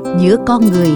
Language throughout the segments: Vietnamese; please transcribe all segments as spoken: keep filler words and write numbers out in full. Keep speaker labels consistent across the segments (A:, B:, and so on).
A: giữa con người.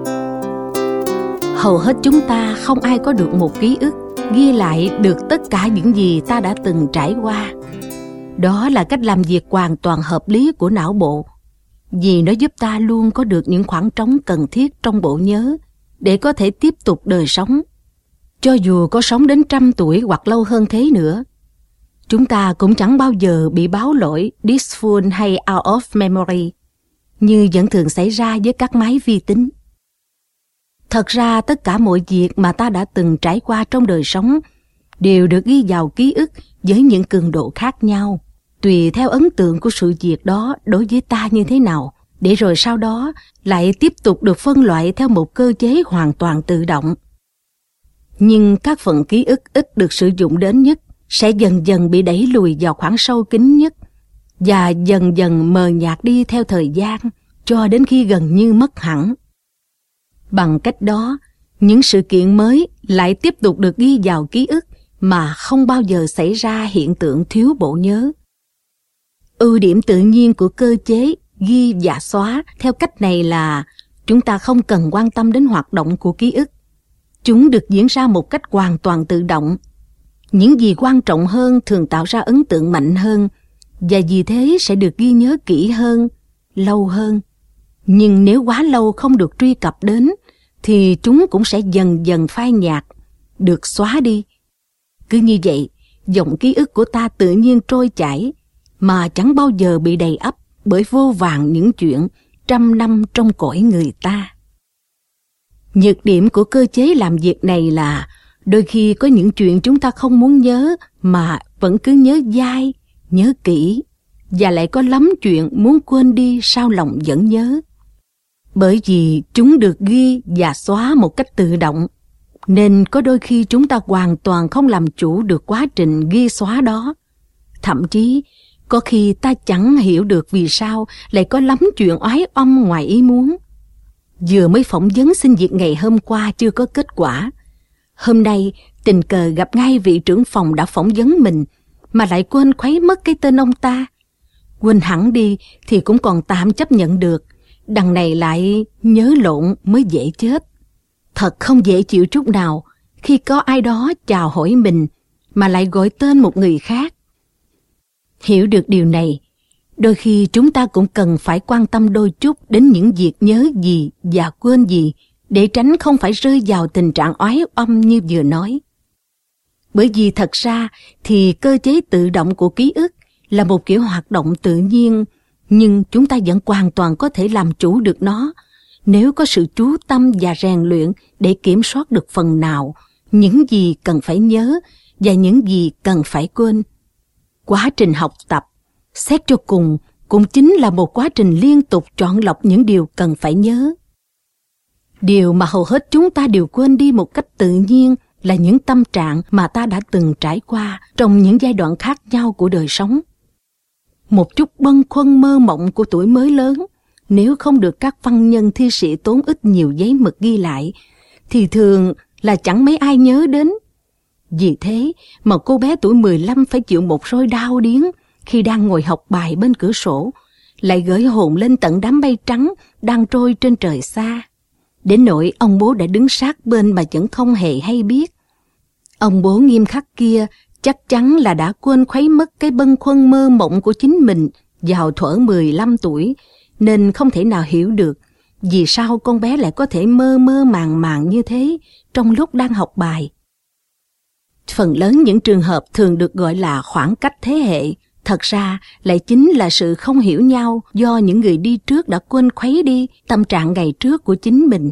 A: Hầu hết chúng ta không ai có được một ký ức ghi lại được tất cả những gì ta đã từng trải qua. Đó là cách làm việc hoàn toàn hợp lý của não bộ, vì nó giúp ta luôn có được những khoảng trống cần thiết trong bộ nhớ để có thể tiếp tục đời sống. Cho dù có sống đến trăm tuổi hoặc lâu hơn thế nữa, chúng ta cũng chẳng bao giờ bị báo lỗi Disfull hay Out of Memory như vẫn thường xảy ra với các máy vi tính. Thật ra tất cả mọi việc mà ta đã từng trải qua trong đời sống đều được ghi vào ký ức với những cường độ khác nhau, tùy theo ấn tượng của sự việc đó đối với ta như thế nào, để rồi sau đó lại tiếp tục được phân loại theo một cơ chế hoàn toàn tự động. Nhưng các phần ký ức ít được sử dụng đến nhất sẽ dần dần bị đẩy lùi vào khoảng sâu kín nhất và dần dần mờ nhạt đi theo thời gian cho đến khi gần như mất hẳn. Bằng cách đó, những sự kiện mới lại tiếp tục được ghi vào ký ức mà không bao giờ xảy ra hiện tượng thiếu bộ nhớ. Ưu điểm tự nhiên của cơ chế ghi và xóa theo cách này là chúng ta không cần quan tâm đến hoạt động của ký ức. Chúng được diễn ra một cách hoàn toàn tự động. Những gì quan trọng hơn thường tạo ra ấn tượng mạnh hơn và vì thế sẽ được ghi nhớ kỹ hơn, lâu hơn. Nhưng nếu quá lâu không được truy cập đến thì chúng cũng sẽ dần dần phai nhạt, được xóa đi. Cứ như vậy, dòng ký ức của ta tự nhiên trôi chảy mà chẳng bao giờ bị đầy ắp bởi vô vàn những chuyện trăm năm trong cõi người ta. Nhược điểm của cơ chế làm việc này là đôi khi có những chuyện chúng ta không muốn nhớ mà vẫn cứ nhớ dai, nhớ kỹ, và lại có lắm chuyện muốn quên đi sao lòng vẫn nhớ. Bởi vì chúng được ghi và xóa một cách tự động, nên có đôi khi chúng ta hoàn toàn không làm chủ được quá trình ghi xóa đó. Thậm chí, có khi ta chẳng hiểu được vì sao lại có lắm chuyện oái oăm ngoài ý muốn. Vừa mới phỏng vấn xin việc ngày hôm qua chưa có kết quả. Hôm nay tình cờ gặp ngay vị trưởng phòng đã phỏng vấn mình mà lại quên khuấy mất cái tên ông ta. Quên hẳn đi thì cũng còn tạm chấp nhận được, đằng này lại nhớ lộn mới dễ chết. Thật không dễ chịu chút nào khi có ai đó chào hỏi mình mà lại gọi tên một người khác. Hiểu được điều này, đôi khi chúng ta cũng cần phải quan tâm đôi chút đến những việc nhớ gì và quên gì để tránh không phải rơi vào tình trạng oái oăm như vừa nói. Bởi vì thật ra thì cơ chế tự động của ký ức là một kiểu hoạt động tự nhiên, nhưng chúng ta vẫn hoàn toàn có thể làm chủ được nó nếu có sự chú tâm và rèn luyện để kiểm soát được phần nào những gì cần phải nhớ và những gì cần phải quên. Quá trình học tập, xét cho cùng, cũng chính là một quá trình liên tục chọn lọc những điều cần phải nhớ. Điều mà hầu hết chúng ta đều quên đi một cách tự nhiên là những tâm trạng mà ta đã từng trải qua trong những giai đoạn khác nhau của đời sống. Một chút bâng khuâng mơ mộng của tuổi mới lớn, nếu không được các văn nhân thi sĩ tốn ít nhiều giấy mực ghi lại, thì thường là chẳng mấy ai nhớ đến. Vì thế mà cô bé tuổi mười lăm phải chịu một roi đau điếng khi đang ngồi học bài bên cửa sổ, lại gửi hồn lên tận đám mây trắng đang trôi trên trời xa. Đến nỗi ông bố đã đứng sát bên mà vẫn không hề hay biết. Ông bố nghiêm khắc kia chắc chắn là đã quên khuấy mất cái bâng khuâng mơ mộng của chính mình vào thuở mười lăm tuổi, nên không thể nào hiểu được vì sao con bé lại có thể mơ mơ màng màng như thế trong lúc đang học bài. Phần lớn những trường hợp thường được gọi là khoảng cách thế hệ, thật ra lại chính là sự không hiểu nhau do những người đi trước đã quên khuấy đi tâm trạng ngày trước của chính mình.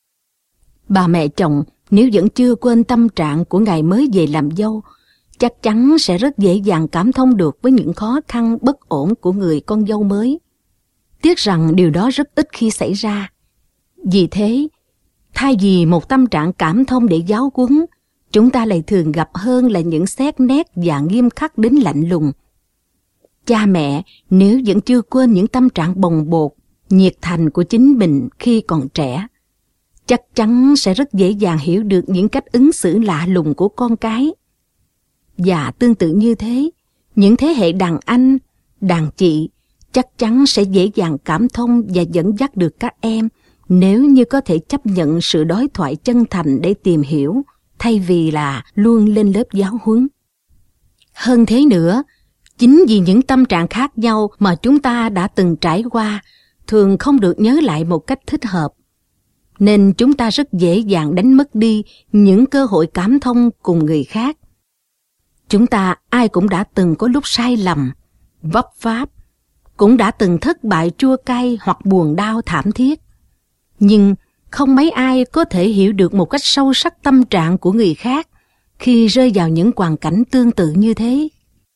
A: Bà mẹ chồng nếu vẫn chưa quên tâm trạng của ngày mới về làm dâu, chắc chắn sẽ rất dễ dàng cảm thông được với những khó khăn bất ổn của người con dâu mới. Tiếc rằng điều đó rất ít khi xảy ra. Vì thế, thay vì một tâm trạng cảm thông để giáo huấn, chúng ta lại thường gặp hơn là những xét nét và nghiêm khắc đến lạnh lùng. Cha mẹ nếu vẫn chưa quên những tâm trạng bồng bột, nhiệt thành của chính mình khi còn trẻ, chắc chắn sẽ rất dễ dàng hiểu được những cách ứng xử lạ lùng của con cái. Và tương tự như thế, những thế hệ đàn anh, đàn chị chắc chắn sẽ dễ dàng cảm thông và dẫn dắt được các em nếu như có thể chấp nhận sự đối thoại chân thành để tìm hiểu, thay vì là luôn lên lớp giáo huấn. Hơn thế nữa, chính vì những tâm trạng khác nhau mà chúng ta đã từng trải qua thường không được nhớ lại một cách thích hợp, nên chúng ta rất dễ dàng đánh mất đi những cơ hội cảm thông cùng người khác. Chúng ta ai cũng đã từng có lúc sai lầm, vấp váp, cũng đã từng thất bại chua cay hoặc buồn đau thảm thiết. Nhưng không mấy ai có thể hiểu được một cách sâu sắc tâm trạng của người khác khi rơi vào những hoàn cảnh tương tự như thế.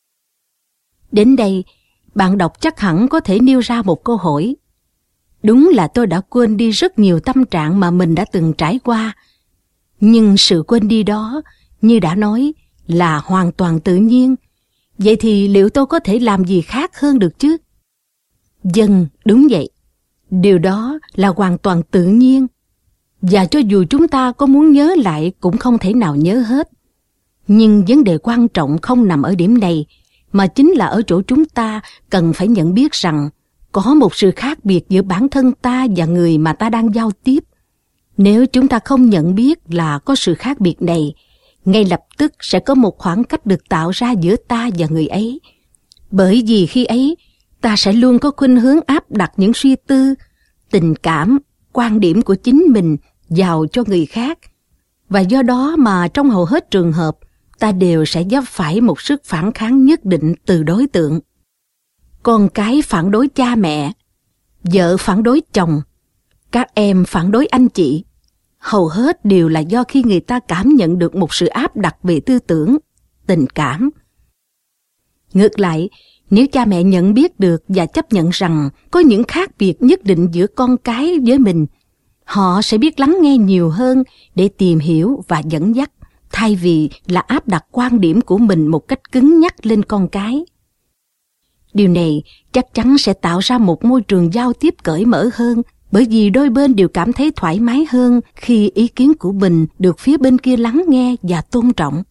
A: Đến đây, bạn đọc chắc hẳn có thể nêu ra một câu hỏi. Đúng là tôi đã quên đi rất nhiều tâm trạng mà mình đã từng trải qua. Nhưng sự quên đi đó, như đã nói, là hoàn toàn tự nhiên. Vậy thì liệu tôi có thể làm gì khác hơn được chứ? Vâng, đúng vậy. Điều đó là hoàn toàn tự nhiên. Và cho dù chúng ta có muốn nhớ lại cũng không thể nào nhớ hết. Nhưng vấn đề quan trọng không nằm ở điểm này, mà chính là ở chỗ chúng ta cần phải nhận biết rằng có một sự khác biệt giữa bản thân ta và người mà ta đang giao tiếp. Nếu chúng ta không nhận biết là có sự khác biệt này, ngay lập tức sẽ có một khoảng cách được tạo ra giữa ta và người ấy. Bởi vì khi ấy, ta sẽ luôn có khuynh hướng áp đặt những suy tư, tình cảm, quan điểm của chính mình vào cho người khác. Và do đó mà trong hầu hết trường hợp, ta đều sẽ vấp phải một sức phản kháng nhất định từ đối tượng. Con cái phản đối cha mẹ, vợ phản đối chồng, các em phản đối anh chị. Hầu hết đều là do khi người ta cảm nhận được một sự áp đặt về tư tưởng, tình cảm. Ngược lại, nếu cha mẹ nhận biết được và chấp nhận rằng có những khác biệt nhất định giữa con cái với mình, họ sẽ biết lắng nghe nhiều hơn để tìm hiểu và dẫn dắt, thay vì là áp đặt quan điểm của mình một cách cứng nhắc lên con cái. Điều này chắc chắn sẽ tạo ra một môi trường giao tiếp cởi mở hơn, bởi vì đôi bên đều cảm thấy thoải mái hơn khi ý kiến của mình được phía bên kia lắng nghe và tôn trọng.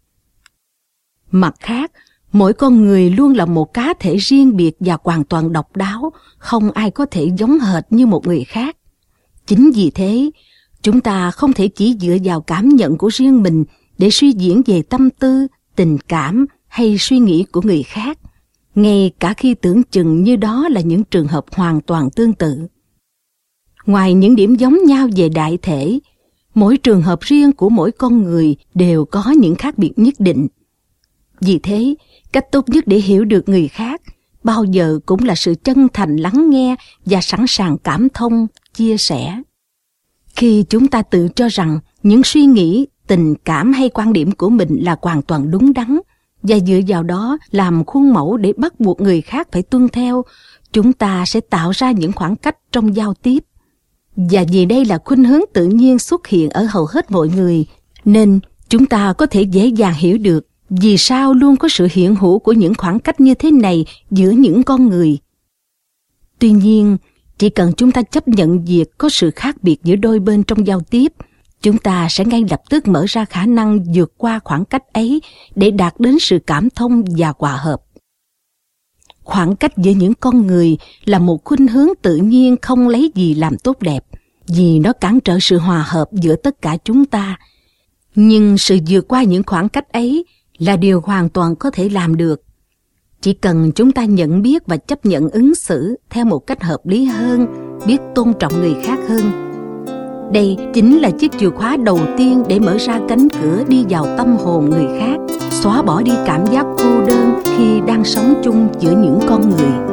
A: Mặt khác, mỗi con người luôn là một cá thể riêng biệt và hoàn toàn độc đáo, không ai có thể giống hệt như một người khác. Chính vì thế, chúng ta không thể chỉ dựa vào cảm nhận của riêng mình để suy diễn về tâm tư, tình cảm hay suy nghĩ của người khác, ngay cả khi tưởng chừng như đó là những trường hợp hoàn toàn tương tự. Ngoài những điểm giống nhau về đại thể, mỗi trường hợp riêng của mỗi con người đều có những khác biệt nhất định. Vì thế, cách tốt nhất để hiểu được người khác bao giờ cũng là sự chân thành lắng nghe và sẵn sàng cảm thông, chia sẻ. Khi chúng ta tự cho rằng những suy nghĩ, tình cảm hay quan điểm của mình là hoàn toàn đúng đắn và dựa vào đó làm khuôn mẫu để bắt buộc người khác phải tuân theo, chúng ta sẽ tạo ra những khoảng cách trong giao tiếp. Và vì đây là khuynh hướng tự nhiên xuất hiện ở hầu hết mọi người, nên chúng ta có thể dễ dàng hiểu được vì sao luôn có sự hiện hữu của những khoảng cách như thế này giữa những con người. Tuy nhiên, chỉ cần chúng ta chấp nhận việc có sự khác biệt giữa đôi bên trong giao tiếp, chúng ta sẽ ngay lập tức mở ra khả năng vượt qua khoảng cách ấy để đạt đến sự cảm thông và hòa hợp. Khoảng cách giữa những con người là một khuynh hướng tự nhiên không lấy gì làm tốt đẹp, vì nó cản trở sự hòa hợp giữa tất cả chúng ta. Nhưng sự vượt qua những khoảng cách ấy là điều hoàn toàn có thể làm được. Chỉ cần chúng ta nhận biết và chấp nhận ứng xử theo một cách hợp lý hơn, biết tôn trọng người khác hơn. Đây chính là chiếc chìa khóa đầu tiên để mở ra cánh cửa đi vào tâm hồn người khác, xóa bỏ đi cảm giác cô đơn khi đang sống chung giữa những con người.